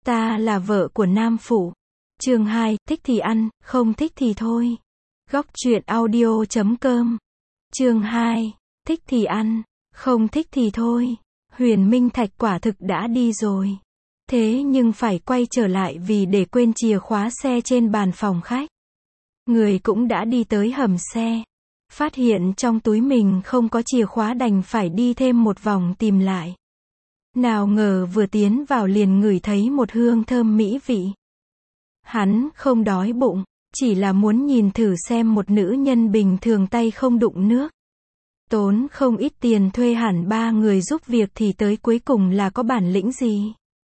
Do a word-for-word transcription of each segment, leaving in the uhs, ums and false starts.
Ta là vợ của Nam Phụ. Chương hai, thích thì ăn, không thích thì thôi. Góc truyện audio chấm com. Chương hai, thích thì ăn, không thích thì thôi. Huyền Minh Thạch quả thực đã đi rồi. Thế nhưng phải quay trở lại vì để quên chìa khóa xe trên bàn phòng khách. Người cũng đã đi tới hầm xe. Phát hiện trong túi mình không có chìa khóa đành phải đi thêm một vòng tìm lại. Nào ngờ vừa tiến vào liền ngửi thấy một hương thơm mỹ vị. Hắn không đói bụng, chỉ là muốn nhìn thử xem một nữ nhân bình thường tay không đụng nước. Tốn không ít tiền thuê hẳn ba người giúp việc thì tới cuối cùng là có bản lĩnh gì.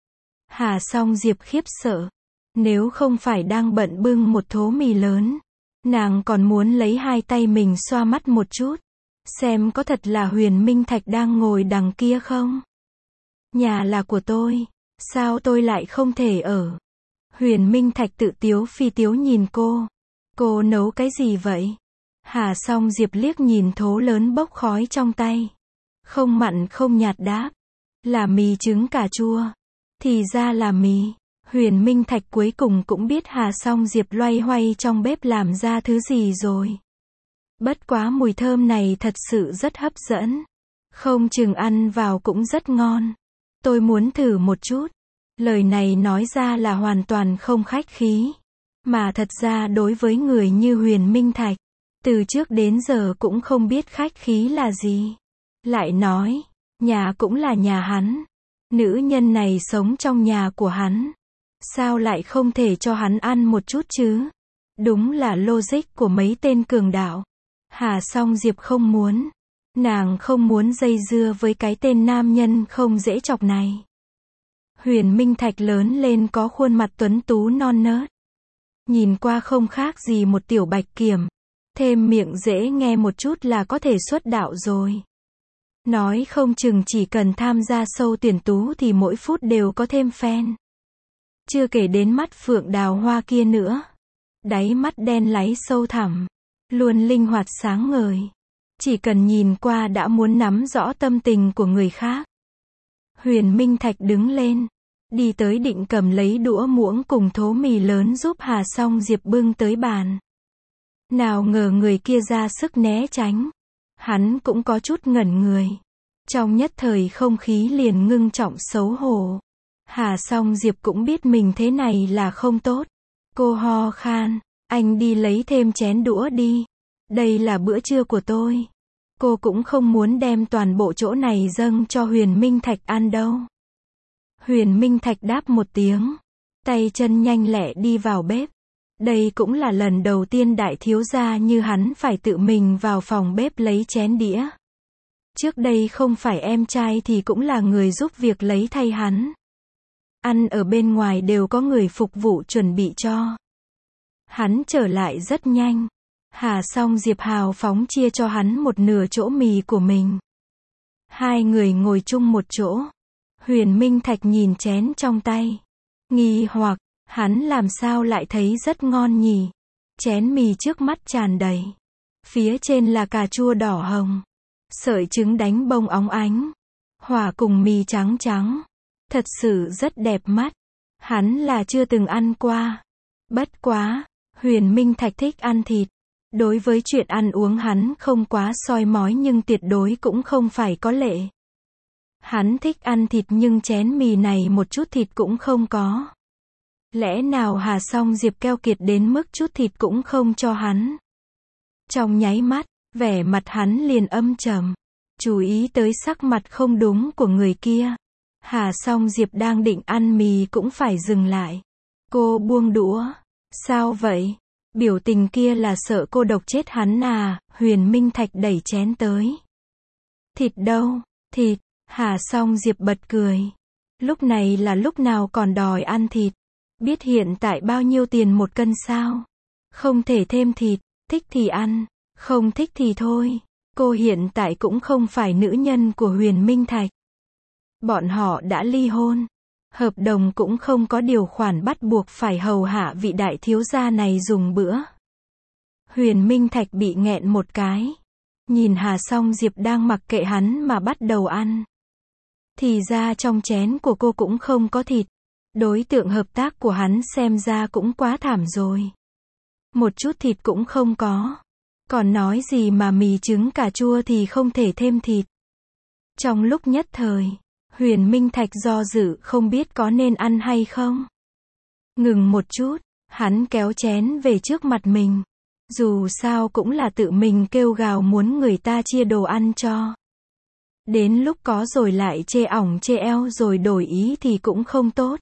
Hà Song Diệp khiếp sợ. Nếu không phải đang bận bưng một thố mì lớn, nàng còn muốn lấy hai tay mình xoa mắt một chút. Xem có thật là Huyền Minh Thạch đang ngồi đằng kia không? Nhà là của tôi, sao tôi lại không thể ở? Huyền Minh Thạch tự tiếu phi tiếu nhìn cô. Cô nấu cái gì vậy? Hà Song Diệp liếc nhìn thố lớn bốc khói trong tay. Không mặn không nhạt đáp. Là mì trứng cà chua. Thì ra là mì. Huyền Minh Thạch cuối cùng cũng biết Hà Song Diệp loay hoay trong bếp làm ra thứ gì rồi. Bất quá mùi thơm này thật sự rất hấp dẫn. Không chừng ăn vào cũng rất ngon. Tôi muốn thử một chút. Lời này nói ra là hoàn toàn không khách khí. Mà thật ra đối với người như Huyền Minh Thạch, từ trước đến giờ cũng không biết khách khí là gì. Lại nói, nhà cũng là nhà hắn. Nữ nhân này sống trong nhà của hắn. Sao lại không thể cho hắn ăn một chút chứ? Đúng là logic của mấy tên cường đạo. Hà Song Diệp không muốn. Nàng không muốn dây dưa với cái tên nam nhân không dễ chọc này. Huyền Minh Thạch lớn lên có khuôn mặt tuấn tú non nớt. Nhìn qua không khác gì một tiểu bạch kiểm. Thêm miệng dễ nghe một chút là có thể xuất đạo rồi. Nói không chừng chỉ cần tham gia show tuyển tú thì mỗi phút đều có thêm fan. Chưa kể đến mắt phượng đào hoa kia nữa. Đáy mắt đen láy sâu thẳm. Luôn linh hoạt sáng ngời. Chỉ cần nhìn qua đã muốn nắm rõ tâm tình của người khác. Huyền Minh Thạch đứng lên. Đi tới định cầm lấy đũa muỗng cùng thố mì lớn giúp Hà Song Diệp bưng tới bàn. Nào ngờ người kia ra sức né tránh. Hắn cũng có chút ngẩn người. Trong nhất thời không khí liền ngưng trọng xấu hổ. Hà Song Diệp cũng biết mình thế này là không tốt. Cô ho khan. Anh đi lấy thêm chén đũa đi. Đây là bữa trưa của tôi. Cô cũng không muốn đem toàn bộ chỗ này dâng cho Huyền Minh Thạch ăn đâu. Huyền Minh Thạch đáp một tiếng. Tay chân nhanh lẹ đi vào bếp. Đây cũng là lần đầu tiên đại thiếu gia như hắn phải tự mình vào phòng bếp lấy chén đĩa. Trước đây không phải em trai thì cũng là người giúp việc lấy thay hắn. Ăn ở bên ngoài đều có người phục vụ chuẩn bị cho. Hắn trở lại rất nhanh. Hà Song Diệp hào phóng chia cho hắn một nửa chỗ mì của mình. Hai người ngồi chung một chỗ. Huyền Minh Thạch nhìn chén trong tay. Nghi hoặc, hắn làm sao lại thấy rất ngon nhỉ? Chén mì trước mắt tràn đầy. Phía trên là cà chua đỏ hồng. Sợi trứng đánh bông óng ánh. Hòa cùng mì trắng trắng. Thật sự rất đẹp mắt. Hắn là chưa từng ăn qua. Bất quá, Huyền Minh Thạch thích ăn thịt. Đối với chuyện ăn uống hắn không quá soi mói nhưng tuyệt đối cũng không phải có lệ. Hắn thích ăn thịt nhưng chén mì này một chút thịt cũng không có. Lẽ nào Hà Song Diệp keo kiệt đến mức chút thịt cũng không cho hắn? Trong nháy mắt, vẻ mặt hắn liền âm trầm. Chú ý tới sắc mặt không đúng của người kia. Hà Song Diệp đang định ăn mì cũng phải dừng lại. Cô buông đũa. Sao vậy? Biểu tình kia là sợ cô độc chết hắn à? Huyền Minh Thạch đẩy chén tới. Thịt đâu? Thịt. Hà Song Diệp bật cười. Lúc này là lúc nào còn đòi ăn thịt? Biết hiện tại bao nhiêu tiền một cân sao? Không thể thêm thịt. Thích thì ăn. Không thích thì thôi. Cô hiện tại cũng không phải nữ nhân của Huyền Minh Thạch. Bọn họ đã ly hôn. Hợp đồng cũng không có điều khoản bắt buộc phải hầu hạ vị đại thiếu gia này dùng bữa. Huyền Minh Thạch bị nghẹn một cái. Nhìn Hà Song Diệp đang mặc kệ hắn mà bắt đầu ăn. Thì ra trong chén của cô cũng không có thịt. Đối tượng hợp tác của hắn xem ra cũng quá thảm rồi. Một chút thịt cũng không có. Còn nói gì mà mì trứng cà chua thì không thể thêm thịt. Trong lúc nhất thời, Huyền Minh Thạch do dự không biết có nên ăn hay không. Ngừng một chút, hắn kéo chén về trước mặt mình. Dù sao cũng là tự mình kêu gào muốn người ta chia đồ ăn cho. Đến lúc có rồi lại chê ỏng chê eo rồi đổi ý thì cũng không tốt.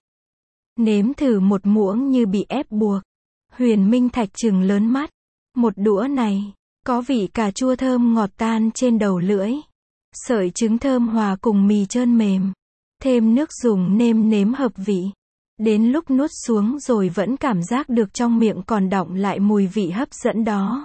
Nếm thử một muỗng như bị ép buộc. Huyền Minh Thạch trừng lớn mắt. Một đũa này, có vị cà chua thơm ngọt tan trên đầu lưỡi. Sợi trứng thơm hòa cùng mì trơn mềm. Thêm nước dùng nêm nếm hợp vị. Đến lúc nuốt xuống rồi vẫn cảm giác được trong miệng còn đọng lại mùi vị hấp dẫn đó.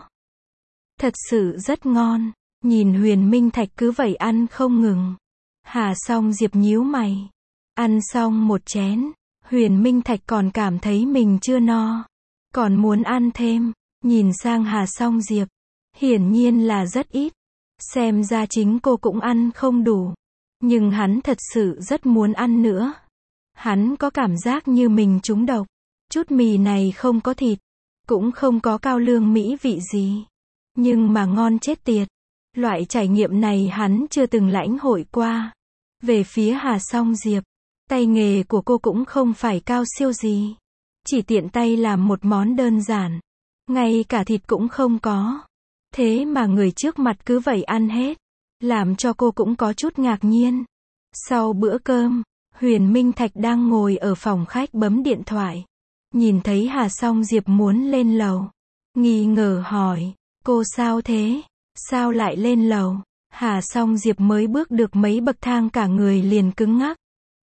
Thật sự rất ngon. Nhìn Huyền Minh Thạch cứ vậy ăn không ngừng. Hà Song Diệp nhíu mày. Ăn xong một chén, Huyền Minh Thạch còn cảm thấy mình chưa no. Còn muốn ăn thêm. Nhìn sang Hà Song Diệp. Hiển nhiên là rất ít. Xem ra chính cô cũng ăn không đủ. Nhưng hắn thật sự rất muốn ăn nữa. Hắn có cảm giác như mình trúng độc. Chút mì này không có thịt. Cũng không có cao lương mỹ vị gì. Nhưng mà ngon chết tiệt. Loại trải nghiệm này hắn chưa từng lãnh hội qua. Về phía Hà Song Diệp. Tay nghề của cô cũng không phải cao siêu gì. Chỉ tiện tay làm một món đơn giản. Ngay cả thịt cũng không có. Thế mà người trước mặt cứ vậy ăn hết. Làm cho cô cũng có chút ngạc nhiên. Sau bữa cơm, Huyền Minh Thạch đang ngồi ở phòng khách bấm điện thoại. Nhìn thấy Hà Song Diệp muốn lên lầu. Nghi ngờ hỏi, cô sao thế? Sao lại lên lầu? Hà Song Diệp mới bước được mấy bậc thang cả người liền cứng ngắc.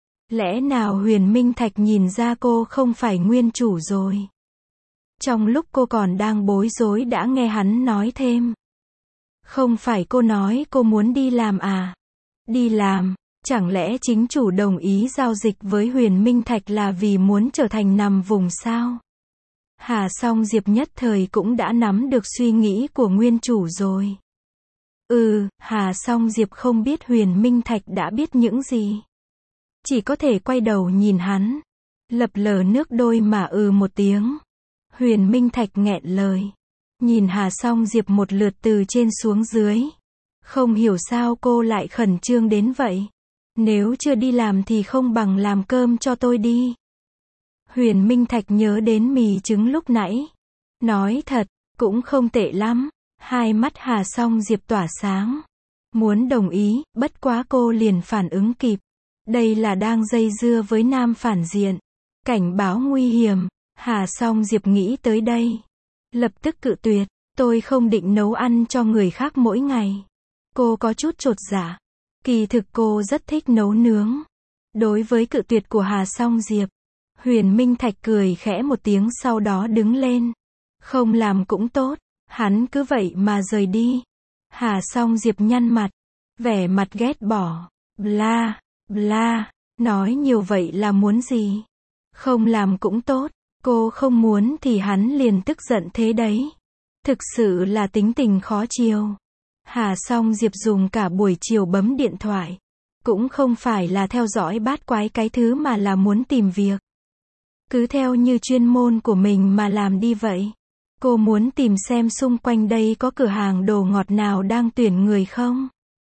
Lẽ nào Huyền Minh Thạch nhìn ra cô không phải nguyên chủ rồi? Trong lúc cô còn đang bối rối đã nghe hắn nói thêm. Không phải cô nói cô muốn đi làm à? Đi làm? Chẳng lẽ chính chủ đồng ý giao dịch với Huyền Minh Thạch là vì muốn trở thành nằm vùng sao? Hà Song Diệp nhất thời cũng đã nắm được suy nghĩ của nguyên chủ rồi. Ừ, Hà Song Diệp không biết Huyền Minh Thạch đã biết những gì. Chỉ có thể quay đầu nhìn hắn. Lập lờ nước đôi mà ừ một tiếng. Huyền Minh Thạch nghẹn lời. Nhìn Hà Song Diệp một lượt từ trên xuống dưới. Không hiểu sao cô lại khẩn trương đến vậy. Nếu chưa đi làm thì không bằng làm cơm cho tôi đi. Huyền Minh Thạch nhớ đến mì trứng lúc nãy. Nói thật, cũng không tệ lắm. Hai mắt Hà Song Diệp tỏa sáng. Muốn đồng ý, bất quá cô liền phản ứng kịp. Đây là đang dây dưa với nam phản diện. Cảnh báo nguy hiểm. Hà Song Diệp nghĩ tới đây. Lập tức cự tuyệt. Tôi không định nấu ăn cho người khác mỗi ngày. Cô có chút chột dạ. Kỳ thực cô rất thích nấu nướng. Đối với cự tuyệt của Hà Song Diệp, Huyền Minh Thạch cười khẽ một tiếng sau đó đứng lên. Không làm cũng tốt. Hắn cứ vậy mà rời đi. Hà Song Diệp nhăn mặt. Vẻ mặt ghét bỏ. Bla, bla. Nói nhiều vậy là muốn gì? Không làm cũng tốt. Cô không muốn thì hắn liền tức giận thế đấy. Thực sự là tính tình khó chiều. Hà Song Diệp dùng cả buổi chiều bấm điện thoại. Cũng không phải là theo dõi bát quái cái thứ mà là muốn tìm việc. Cứ theo như chuyên môn của mình mà làm đi vậy. Cô muốn tìm xem xung quanh đây có cửa hàng đồ ngọt nào đang tuyển người không.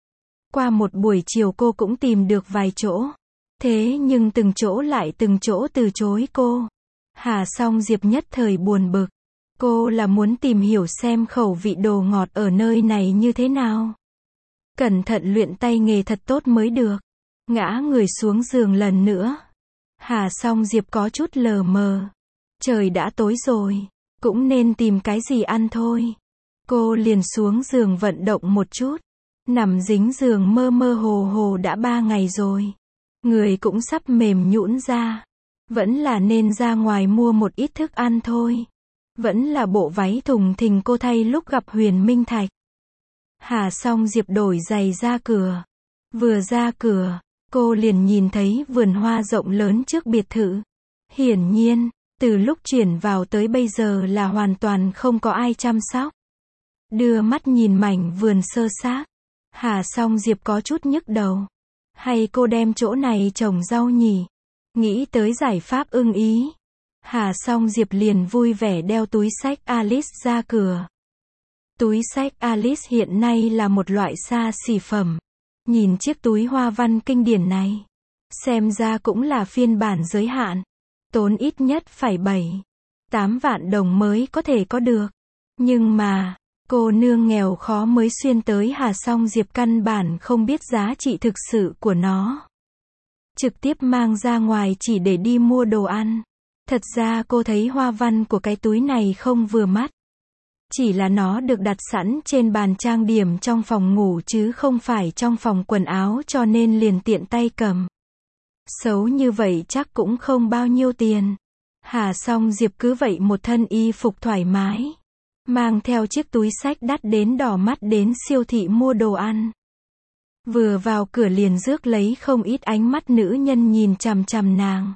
Qua một buổi chiều cô cũng tìm được vài chỗ. Thế nhưng từng chỗ lại từng chỗ từ chối cô. Hà Song Diệp nhất thời buồn bực. Cô là muốn tìm hiểu xem khẩu vị đồ ngọt ở nơi này như thế nào. Cẩn thận luyện tay nghề thật tốt mới được. Ngã người xuống giường lần nữa. Hà Song Diệp có chút lờ mờ. Trời đã tối rồi. Cũng nên tìm cái gì ăn thôi. Cô liền xuống giường vận động một chút. Nằm dính giường mơ mơ hồ hồ đã ba ngày rồi. Người cũng sắp mềm nhũn ra. Vẫn là nên ra ngoài mua một ít thức ăn thôi. Vẫn là bộ váy thùng thình cô thay lúc gặp Huyền Minh Thạch. Hà Song Diệp đổi giày ra cửa. Vừa ra cửa, cô liền nhìn thấy vườn hoa rộng lớn trước biệt thự. Hiển nhiên, từ lúc chuyển vào tới bây giờ là hoàn toàn không có ai chăm sóc. Đưa mắt nhìn mảnh vườn sơ xác. Hà Song Diệp có chút nhức đầu. Hay cô đem chỗ này trồng rau nhỉ? Nghĩ tới giải pháp ưng ý. Hà Song Diệp liền vui vẻ đeo túi xách Alice ra cửa. Túi xách Alice hiện nay là một loại xa xỉ phẩm. Nhìn chiếc túi hoa văn kinh điển này. Xem ra cũng là phiên bản giới hạn. Tốn ít nhất phải bảy, tám vạn đồng mới có thể có được. Nhưng mà, cô nương nghèo khó mới xuyên tới Hà Song Diệp căn bản không biết giá trị thực sự của nó. Trực tiếp mang ra ngoài chỉ để đi mua đồ ăn. Thật ra cô thấy hoa văn của cái túi này không vừa mắt. Chỉ là nó được đặt sẵn trên bàn trang điểm trong phòng ngủ chứ không phải trong phòng quần áo cho nên liền tiện tay cầm. Xấu như vậy chắc cũng không bao nhiêu tiền. Hà Song Diệp cứ vậy một thân y phục thoải mái. Mang theo chiếc túi xách đắt đến đỏ mắt đến siêu thị mua đồ ăn. Vừa vào cửa liền rước lấy không ít ánh mắt nữ nhân nhìn chằm chằm nàng.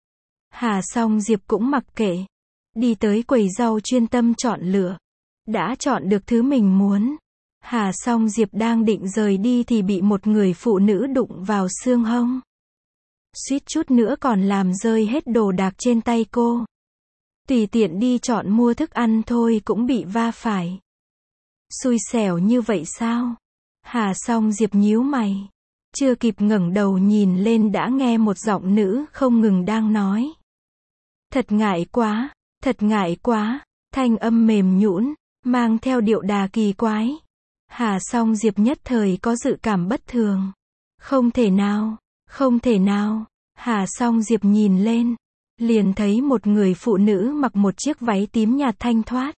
Hà Song Diệp cũng mặc kệ. Đi tới quầy rau chuyên tâm chọn lựa. Đã chọn được thứ mình muốn. Hà Song Diệp đang định rời đi thì bị một người phụ nữ đụng vào xương hông. Suýt chút nữa còn làm rơi hết đồ đạc trên tay cô. Tùy tiện đi chọn mua thức ăn thôi cũng bị va phải. Xui xẻo như vậy sao? Hà Song Diệp nhíu mày. Chưa kịp ngẩng đầu nhìn lên đã nghe một giọng nữ không ngừng đang nói. Thật ngại quá, thật ngại quá, thanh âm mềm nhũn, mang theo điệu đà kỳ quái. Hà Song Diệp nhất thời có dự cảm bất thường. Không thể nào, không thể nào. Hà Song Diệp nhìn lên, liền thấy một người phụ nữ mặc một chiếc váy tím nhạt thanh thoát.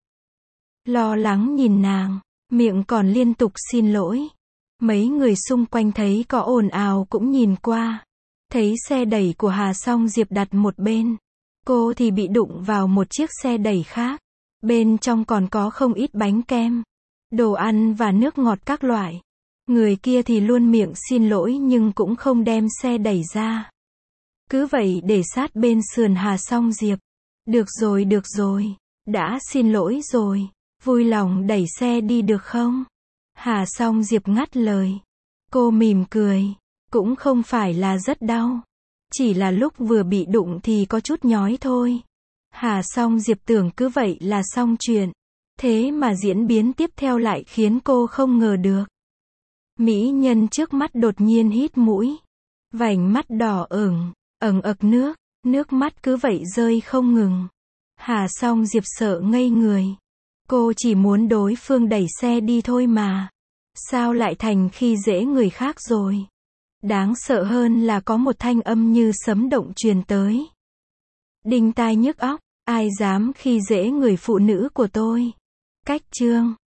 Lo lắng nhìn nàng, miệng còn liên tục xin lỗi. Mấy người xung quanh thấy có ồn ào cũng nhìn qua. Thấy xe đẩy của Hà Song Diệp đặt một bên. Cô thì bị đụng vào một chiếc xe đẩy khác. Bên trong còn có không ít bánh kem, đồ ăn và nước ngọt các loại. Người kia thì luôn miệng xin lỗi nhưng cũng không đem xe đẩy ra. Cứ vậy để sát bên sườn Hà Song Diệp. Được rồi được rồi, đã xin lỗi rồi, vui lòng đẩy xe đi được không? Hà Song Diệp ngắt lời. Cô mỉm cười, cũng không phải là rất đau. Chỉ là lúc vừa bị đụng thì có chút nhói thôi. Hà Song Diệp tưởng cứ vậy là xong chuyện. Thế mà diễn biến tiếp theo lại khiến cô không ngờ được. Mỹ nhân trước mắt đột nhiên hít mũi. Vành mắt đỏ ửng, ẩn ực nước, nước mắt cứ vậy rơi không ngừng. Hà Song Diệp sợ ngây người. Cô chỉ muốn đối phương đẩy xe đi thôi mà. Sao lại thành khi dễ người khác rồi? Đáng sợ hơn là có một thanh âm như sấm động truyền tới. Đinh tai nhức óc, ai dám khi dễ người phụ nữ của tôi? Cách chương